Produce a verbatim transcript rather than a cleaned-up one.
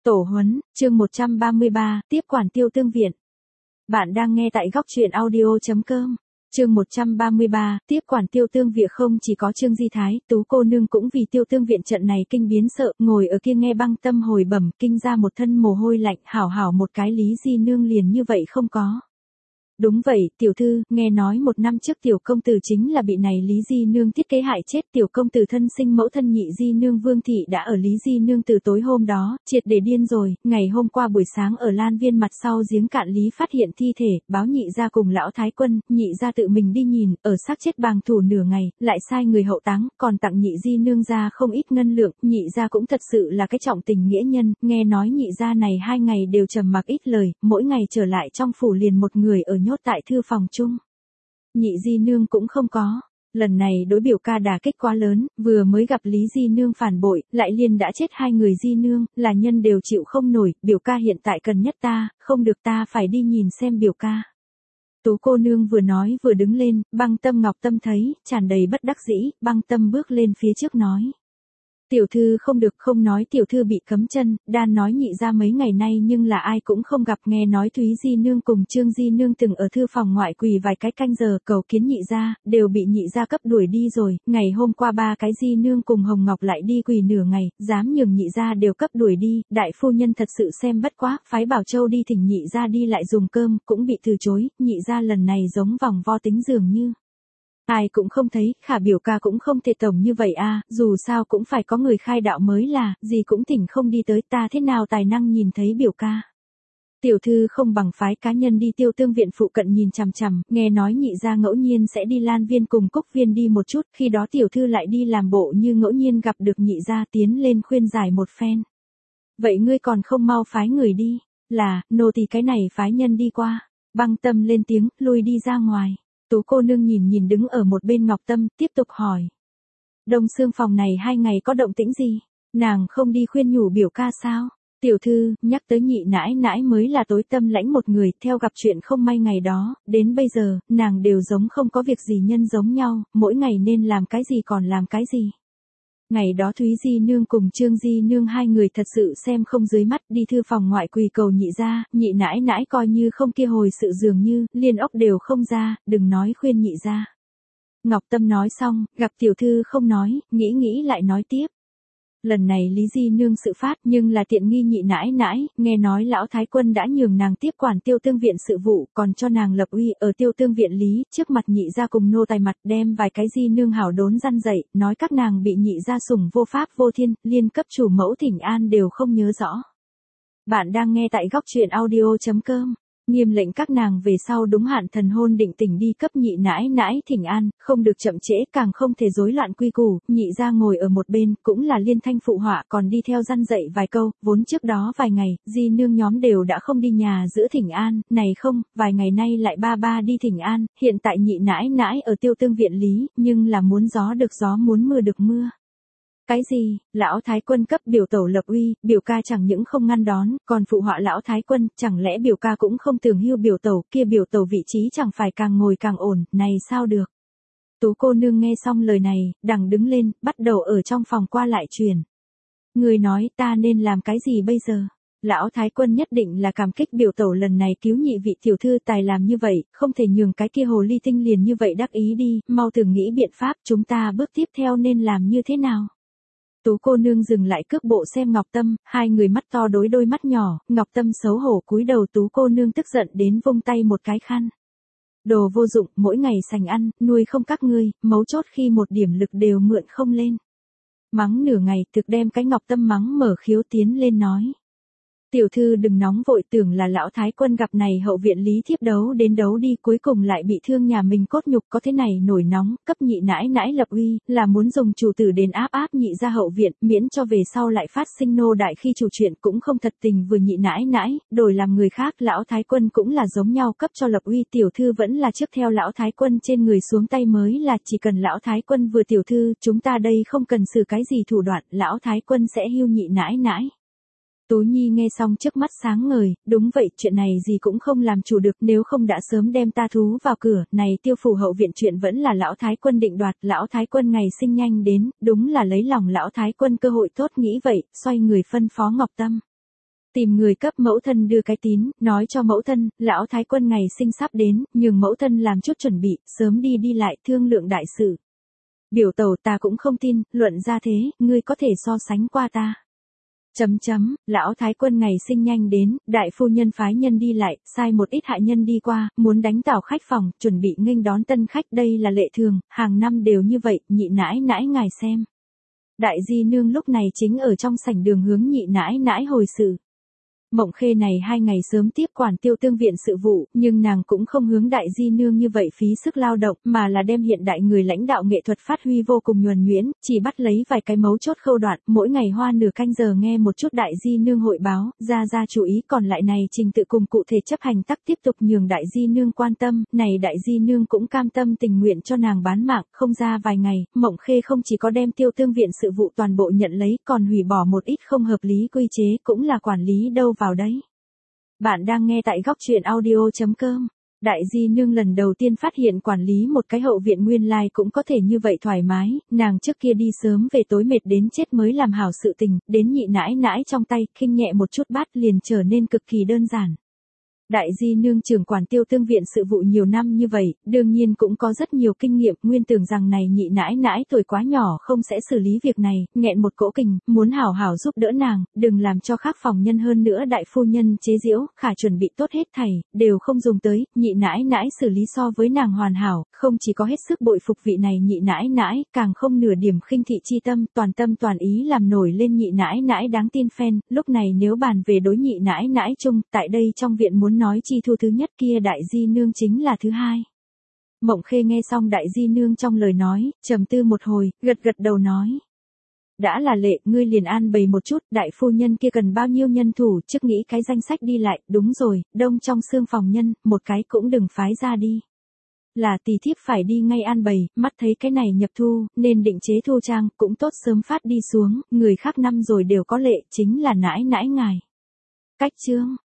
Tổ huấn, chương một trăm ba mươi ba, tiếp quản Tiêu Tương Viện. Bạn đang nghe tại góc truyện audio chấm com. Chương một trăm ba mươi ba, tiếp quản Tiêu Tương Viện. Không chỉ có Trương Di Thái, Tú cô nương cũng vì Tiêu Tương Viện trận này kinh biến sợ, ngồi ở kia nghe Băng Tâm hồi bẩm, kinh ra một thân mồ hôi lạnh, hảo hảo một cái Lý Di nương liền như vậy không có. Đúng vậy, tiểu thư, nghe nói một năm trước tiểu công tử chính là bị này Lý Di nương thiết kế hại chết. Tiểu công tử thân sinh mẫu thân Nhị Di nương Vương thị đã ở Lý Di nương từ tối hôm đó, triệt để điên rồi. Ngày hôm qua buổi sáng ở Lan Viên mặt sau giếng cạn Lý phát hiện thi thể, báo Nhị gia cùng lão thái quân, Nhị gia tự mình đi nhìn, ở xác chết bàng thủ nửa ngày, lại sai người hậu táng, còn tặng Nhị Di nương gia không ít ngân lượng. Nhị gia cũng thật sự là cái trọng tình nghĩa nhân, nghe nói Nhị gia này hai ngày đều trầm mặc ít lời, mỗi ngày trở lại trong phủ liền một người ở nhốt tại thư phòng chung. Nhị Di nương cũng không có. Lần này đối biểu ca đả kích quá lớn, vừa mới gặp Lý Di nương phản bội, lại liền đã chết hai người Di nương, là nhân đều chịu không nổi, biểu ca hiện tại cần nhất ta, không được ta phải đi nhìn xem biểu ca. Tú cô nương vừa nói vừa đứng lên, Băng Tâm Ngọc Tâm thấy, tràn đầy bất đắc dĩ, Băng Tâm bước lên phía trước nói. Tiểu thư không được, không nói tiểu thư bị cấm chân, đan nói Nhị gia mấy ngày nay nhưng là ai cũng không gặp. Nghe nói Thúy Di nương cùng Trương Di nương từng ở thư phòng ngoại quỳ vài cái canh giờ cầu kiến Nhị gia, đều bị Nhị gia cấp đuổi đi rồi. Ngày hôm qua ba cái Di nương cùng Hồng Ngọc lại đi quỳ nửa ngày, dám nhường Nhị gia đều cấp đuổi đi. Đại phu nhân thật sự xem bất quá, phái Bảo Châu đi thỉnh Nhị gia đi lại dùng cơm, cũng bị từ chối. Nhị gia lần này giống vòng vo tính dường như ai cũng không thấy, khả biểu ca cũng không thể tổng như vậy a, dù sao cũng phải có người khai đạo mới là, gì cũng thỉnh không đi tới, ta thế nào tài năng nhìn thấy biểu ca. Tiểu thư không bằng phái cá nhân đi Tiêu Tương Viện phụ cận nhìn chằm chằm, nghe nói Nhị gia ngẫu nhiên sẽ đi Lan Viên cùng Cúc Viên đi một chút, khi đó tiểu thư lại đi làm bộ như ngẫu nhiên gặp được Nhị gia, tiến lên khuyên giải một phen. Vậy ngươi còn không mau phái người đi, là, nô tỳ cái này phái nhân đi qua. Băng Tâm lên tiếng, lui đi ra ngoài. Tú cô nương nhìn nhìn đứng ở một bên Ngọc Tâm, tiếp tục hỏi. Đông Xương phòng này hai ngày có động tĩnh gì? Nàng không đi khuyên nhủ biểu ca sao? Tiểu thư, nhắc tới Nhị nãi nãi mới là tối tâm lãnh một người, theo gặp chuyện không may ngày đó, đến bây giờ, nàng đều giống không có việc gì nhân giống nhau, mỗi ngày nên làm cái gì còn làm cái gì. Ngày đó Thúy Di nương cùng Trương Di nương hai người thật sự xem không dưới mắt, đi thư phòng ngoại quỳ cầu Nhị gia, Nhị nãi nãi coi như không kia hồi sự dường như, liên ốc đều không ra, đừng nói khuyên Nhị gia. Ngọc Tâm nói xong, gặp tiểu thư không nói, nghĩ nghĩ lại nói tiếp. Lần này Lý Di nương sự phát, nhưng là tiện nghi Nhị nãi nãi, nghe nói lão thái quân đã nhường nàng tiếp quản Tiêu Tương Viện sự vụ, còn cho nàng lập uy ở Tiêu Tương Viện Lý, trước mặt Nhị gia cùng nô tài mặt, đem vài cái Di nương hảo đốn răn dậy, nói các nàng bị Nhị gia sủng vô pháp vô thiên, liên cấp chủ mẫu thỉnh an đều không nhớ rõ. Bạn đang nghe tại góc truyện audio chấm com. Nghiêm lệnh các nàng về sau đúng hạn thần hôn định tình đi cấp Nhị nãi nãi thỉnh an, không được chậm trễ, càng không thể rối loạn quy củ. Nhị gia ngồi ở một bên, cũng là liên thanh phụ họa, còn đi theo răn dạy vài câu, vốn trước đó vài ngày, Di nương nhóm đều đã không đi nhà giữa thỉnh an, này không, vài ngày nay lại ba ba đi thỉnh an, hiện tại Nhị nãi nãi ở Tiêu Tương Viện Lý, nhưng là muốn gió được gió muốn mưa được mưa. Cái gì, lão thái quân cấp biểu tẩu lập uy, biểu ca chẳng những không ngăn đón, còn phụ họa lão thái quân, chẳng lẽ biểu ca cũng không tưởng hưu biểu tẩu, kia biểu tẩu vị trí chẳng phải càng ngồi càng ổn, này sao được. Tú cô nương nghe xong lời này, đằng đứng lên, bắt đầu ở trong phòng qua lại truyền. Người nói ta nên làm cái gì bây giờ? Lão thái quân nhất định là cảm kích biểu tẩu lần này cứu nhị vị tiểu thư tài làm như vậy, không thể nhường cái kia hồ ly tinh liền như vậy đắc ý đi, mau tưởng nghĩ biện pháp, chúng ta bước tiếp theo nên làm như thế nào? Tú cô nương dừng lại cước bộ xem Ngọc Tâm, hai người mắt to đối đôi mắt nhỏ, Ngọc Tâm xấu hổ cúi đầu, Tú cô nương tức giận đến vung tay một cái khăn. Đồ vô dụng, mỗi ngày sành ăn, nuôi không các ngươi, mấu chốt khi một điểm lực đều mượn không lên. Mắng nửa ngày, thực đem cái Ngọc Tâm mắng mở khiếu tiến lên nói. Tiểu thư đừng nóng vội, tưởng là lão thái quân gặp này hậu viện Lý thiếp đấu đến đấu đi, cuối cùng lại bị thương nhà mình cốt nhục, có thế này nổi nóng, cấp Nhị nãi nãi lập uy, là muốn dùng chủ tử đến áp áp Nhị ra hậu viện, miễn cho về sau lại phát sinh nô đại khi chủ chuyện, cũng không thật tình vừa Nhị nãi nãi, đổi làm người khác. Lão thái quân cũng là giống nhau cấp cho lập uy, tiểu thư vẫn là trước theo lão thái quân trên người xuống tay mới là, chỉ cần lão thái quân vừa tiểu thư, chúng ta đây không cần xử cái gì thủ đoạn, lão thái quân sẽ hưu Nhị nãi nãi. Tú Nhi nghe xong trước mắt sáng ngời, đúng vậy, chuyện này gì cũng không làm chủ được, nếu không đã sớm đem ta thú vào cửa, này Tiêu phủ hậu viện chuyện vẫn là lão thái quân định đoạt, lão thái quân ngày sinh nhanh đến, đúng là lấy lòng lão thái quân cơ hội tốt, nghĩ vậy, xoay người phân phó Ngọc Tâm. tìm người cấp mẫu thân đưa cái tín, nói cho mẫu thân, lão thái quân ngày sinh sắp đến, nhường mẫu thân làm chút chuẩn bị, sớm đi đi lại thương lượng đại sự. Biểu tẩu ta cũng không tin, luận ra thế, ngươi có thể so sánh qua ta. Chấm chấm, lão thái quân ngày sinh nhanh đến, đại phu nhân phái nhân đi lại, sai một ít hạ nhân đi qua, muốn đánh tảo khách phòng, chuẩn bị nghênh đón tân khách, đây là lệ thường, hàng năm đều như vậy, nhị nãi nãi ngài xem. Đại di nương lúc này chính ở trong sảnh đường hướng nhị nãi nãi hồi sự. Mộng Khê này hai ngày sớm tiếp quản tiêu tương viện sự vụ, nhưng nàng cũng không hướng đại di nương như vậy phí sức lao động, mà là đem hiện đại người lãnh đạo nghệ thuật phát huy vô cùng nhuần nhuyễn, chỉ bắt lấy vài cái mấu chốt khâu đoạn, mỗi ngày hoa nửa canh giờ nghe một chút đại di nương hội báo, ra ra chú ý, còn lại này trình tự cùng cụ thể chấp hành tắc tiếp tục nhường đại di nương quan tâm, này đại di nương cũng cam tâm tình nguyện cho nàng bán mạng, không ra vài ngày, Mộng Khê không chỉ có đem tiêu tương viện sự vụ toàn bộ nhận lấy, còn hủy bỏ một ít không hợp lý quy chế, cũng là quản lý đâu vào đấy. Bạn đang nghe tại góc truyện audio chấm com. Đại di nương lần đầu tiên phát hiện quản lý một cái hậu viện nguyên lai cũng có thể như vậy thoải mái, nàng trước kia đi sớm về tối mệt đến chết mới làm hảo sự tình, đến nhị nãi nãi trong tay, khinh nhẹ một chút bát liền trở nên cực kỳ đơn giản. Đại di nương trưởng quản tiêu tương viện sự vụ nhiều năm như vậy, đương nhiên cũng có rất nhiều kinh nghiệm, nguyên tưởng rằng này nhị nãi nãi tuổi quá nhỏ không sẽ xử lý việc này, nghẹn một cỗ kình, muốn hảo hảo giúp đỡ nàng, đừng làm cho khác phòng nhân hơn nữa đại phu nhân chế giễu, khả chuẩn bị tốt hết thảy, đều không dùng tới, nhị nãi nãi xử lý so với nàng hoàn hảo, không chỉ có hết sức bội phục vị này nhị nãi nãi, càng không nửa điểm khinh thị chi tâm, toàn tâm toàn ý làm nổi lên nhị nãi nãi đáng tin phen, lúc này nếu bàn về đối nhị nãi nãi chung, tại đây trong viện muốn nói chi thu thứ nhất kia đại di nương chính là thứ hai. Mộng Khê nghe xong đại di nương trong lời nói, trầm tư một hồi, gật gật đầu nói. Đã là lệ, ngươi liền an bày một chút, đại phu nhân kia cần bao nhiêu nhân thủ, trước nghĩ cái danh sách đi lại, đúng rồi, đông trong xương phòng nhân, một cái cũng đừng phái ra đi. Là tỳ thiếp phải đi ngay an bày, mắt thấy cái này nhập thu, nên định chế thu trang, cũng tốt sớm phát đi xuống, người khác năm rồi đều có lệ, chính là nãi nãi ngài. Cách chương.